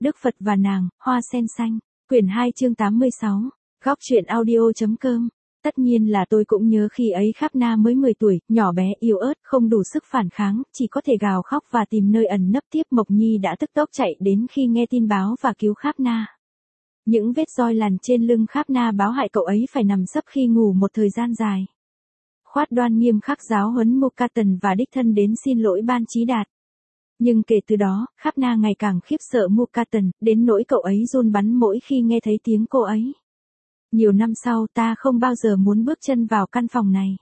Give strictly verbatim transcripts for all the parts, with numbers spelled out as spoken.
Đức Phật và nàng, hoa sen xanh. Quyển hai chương tám mươi sáu. Góc truyện audio.com. Tất nhiên là tôi cũng nhớ khi ấy Kháp Na mới mười tuổi, nhỏ bé, yếu ớt, không đủ sức phản kháng, chỉ có thể gào khóc và tìm nơi ẩn nấp. Tiếp Mộc Nhi đã tức tốc chạy đến khi nghe tin báo và cứu Kháp Na. Những vết roi lằn trên lưng Kháp Na báo hại cậu ấy phải nằm sấp khi ngủ một thời gian dài. Khoát Đoan nghiêm khắc giáo huấn Mukatan và đích thân đến xin lỗi Ban Chí Đạt. Nhưng kể từ đó, Kháp Na ngày càng khiếp sợ Mukatan, đến nỗi cậu ấy run bắn mỗi khi nghe thấy tiếng cô ấy. Nhiều năm sau ta không bao giờ muốn bước chân vào căn phòng này.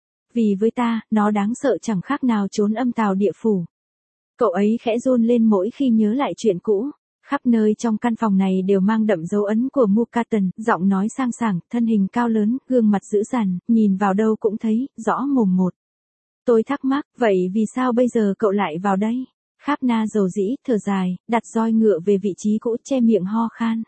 Vì với ta, nó đáng sợ chẳng khác nào trốn âm tào địa phủ. Cậu ấy khẽ run lên mỗi khi nhớ lại chuyện cũ. Khắp nơi trong căn phòng này đều mang đậm dấu ấn của Mukatan, giọng nói sang sảng, thân hình cao lớn, gương mặt dữ dằn, nhìn vào đâu cũng thấy, rõ mồm một. Tôi thắc mắc, vậy vì sao bây giờ cậu lại vào đây? Kháp Na dầu dĩ, thở dài, đặt roi ngựa về vị trí cũ, che miệng ho khan.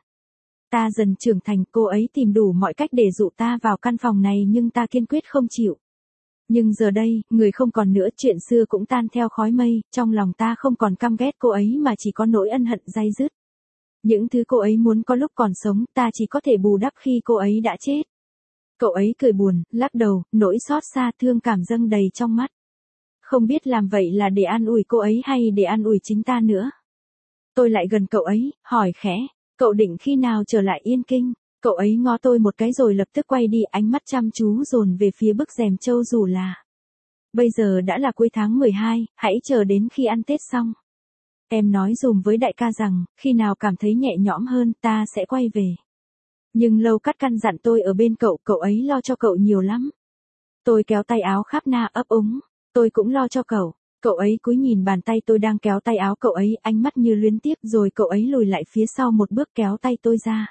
Ta dần trưởng thành, cô ấy tìm đủ mọi cách để dụ ta vào căn phòng này nhưng ta kiên quyết không chịu. Nhưng giờ đây, người không còn nữa, chuyện xưa cũng tan theo khói mây, trong lòng ta không còn căm ghét cô ấy mà chỉ có nỗi ân hận day dứt. Những thứ cô ấy muốn có lúc còn sống, ta chỉ có thể bù đắp khi cô ấy đã chết. Cậu ấy cười buồn, lắc đầu, nỗi xót xa thương cảm dâng đầy trong mắt. Không biết làm vậy là để an ủi cô ấy hay để an ủi chính ta nữa. Tôi lại gần cậu ấy, hỏi khẽ, cậu định khi nào trở lại Yên Kinh? Cậu ấy ngó tôi một cái rồi lập tức quay đi, ánh mắt chăm chú dồn về phía bức rèm châu rủ là. Bây giờ đã là cuối tháng mười hai, hãy chờ đến khi ăn Tết xong. Em nói dùm với đại ca rằng, khi nào cảm thấy nhẹ nhõm hơn, ta sẽ quay về. Nhưng Lâu Cắt căn dặn tôi ở bên cậu, cậu ấy lo cho cậu nhiều lắm. Tôi kéo tay áo Kháp Na ấp úng, tôi cũng lo cho cậu. Cậu ấy cúi nhìn bàn tay tôi đang kéo tay áo cậu ấy, ánh mắt như luyến tiếc, rồi cậu ấy lùi lại phía sau một bước kéo tay tôi ra.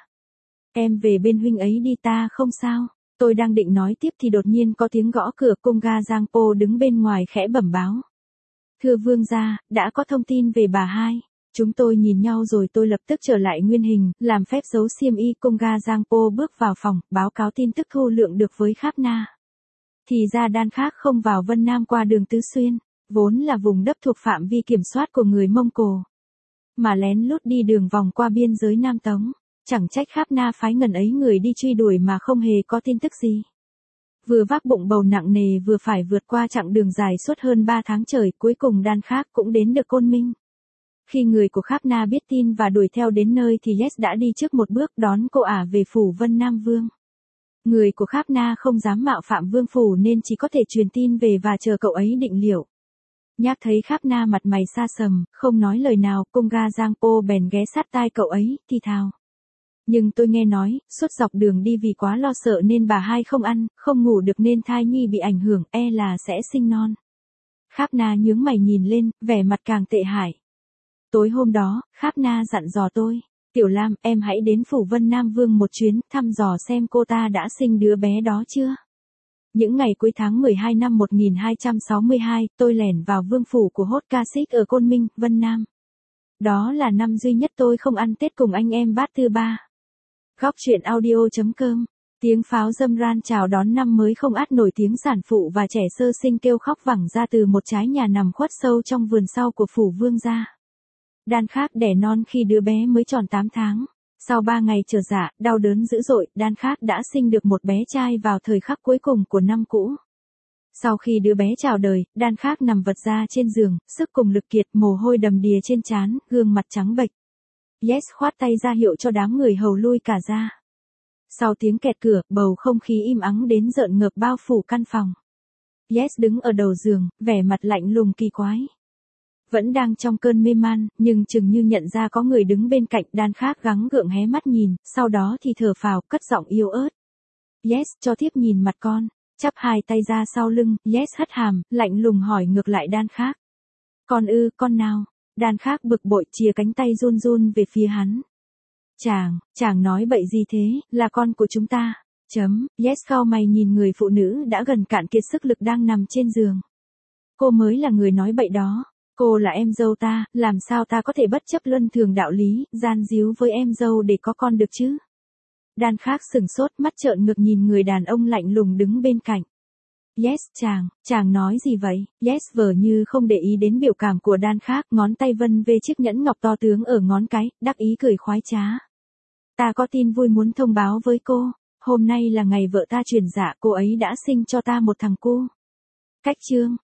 Em về bên huynh ấy đi, ta không sao. Tôi đang định nói tiếp thì đột nhiên có tiếng gõ cửa, Cung Ga Giang Po đứng bên ngoài khẽ bẩm báo. Thưa vương gia, đã có thông tin về bà hai. Chúng tôi nhìn nhau rồi tôi lập tức trở lại nguyên hình, làm phép giấu xiêm y. Cung Ga Giang Po bước vào phòng, báo cáo tin tức thu lượng được với Kháp Na. Thì ra Đan Khác không vào Vân Nam qua đường Tứ Xuyên, vốn là vùng đất thuộc phạm vi kiểm soát của người Mông Cổ, mà lén lút đi đường vòng qua biên giới Nam Tống. Chẳng trách Kháp Na phái ngần ấy người đi truy đuổi mà không hề có tin tức gì. Vừa vác bụng bầu nặng nề vừa phải vượt qua chặng đường dài suốt hơn ba tháng trời, cuối cùng Đan Khác cũng đến được Côn Minh. Khi người của Kháp Na biết tin và đuổi theo đến nơi thì Yes đã đi trước một bước đón cô ả về phủ Vân Nam Vương. Người của Kháp Na không dám mạo phạm vương phủ nên chỉ có thể truyền tin về và chờ cậu ấy định liệu. Nhác thấy Kháp Na mặt mày xa sầm, không nói lời nào, Cung Ga Giang Po bèn ghé sát tai cậu ấy, thì thào. Nhưng tôi nghe nói, suốt dọc đường đi vì quá lo sợ nên bà hai không ăn, không ngủ được nên thai nhi bị ảnh hưởng, e là sẽ sinh non. Kháp Na nhướng mày nhìn lên, vẻ mặt càng tệ hại. Tối hôm đó, Kháp Na dặn dò tôi, Tiểu Lam, em hãy đến phủ Vân Nam Vương một chuyến, thăm dò xem cô ta đã sinh đứa bé đó chưa. Những ngày cuối tháng mười hai năm một nghìn hai trăm sáu mươi hai, tôi lẻn vào vương phủ của Hốt Ca Xích ở Côn Minh, Vân Nam. Đó là năm duy nhất tôi không ăn Tết cùng anh em Bát Thứ Ba. Góc truyện audio.com. Tiếng pháo râm ran chào đón năm mới không át nổi tiếng sản phụ và trẻ sơ sinh kêu khóc vẳng ra từ một trái nhà nằm khuất sâu trong vườn sau của phủ vương gia. Đan Khác đẻ non khi đứa bé mới tròn tám tháng. Sau ba ngày chờ dạ, đau đớn dữ dội, Đan Khác đã sinh được một bé trai vào thời khắc cuối cùng của năm cũ. Sau khi đứa bé chào đời, Đan Khác nằm vật ra trên giường, sức cùng lực kiệt, mồ hôi đầm đìa trên trán, gương mặt trắng bệch. Yes khoát tay ra hiệu cho đám người hầu lui cả ra. Sau tiếng kẹt cửa, bầu không khí im ắng đến rợn ngợp bao phủ căn phòng. Yes đứng ở đầu giường, vẻ mặt lạnh lùng kỳ quái. Vẫn đang trong cơn mê man, nhưng chừng như nhận ra có người đứng bên cạnh. Đan Khác gắng gượng hé mắt nhìn, sau đó thì thở phào, cất giọng yếu ớt. Yes, cho thiếp nhìn mặt con. Chắp hai tay ra sau lưng, Yes hất hàm, lạnh lùng hỏi ngược lại Đan Khác. Con ư, con nào? Đan Khác bực bội chìa cánh tay run run về phía hắn. Chàng, chàng nói bậy gì thế, là con của chúng ta. Chấm, Yes cau mày nhìn người phụ nữ đã gần cạn kiệt sức lực đang nằm trên giường. Cô mới là người nói bậy đó. Cô là em dâu ta, làm sao ta có thể bất chấp luân thường đạo lý, gian díu với em dâu để có con được chứ? Đan Khác sừng sốt, mắt trợn ngược nhìn người đàn ông lạnh lùng đứng bên cạnh. Yes chàng, chàng nói gì vậy? Yes vờ như không để ý đến biểu cảm của Dan khác, ngón tay vân về chiếc nhẫn ngọc to tướng ở ngón cái, đắc ý cười khoái trá. Ta có tin vui muốn thông báo với cô, hôm nay là ngày vợ ta chuyển dạ, cô ấy đã sinh cho ta một thằng cu. Cách chương.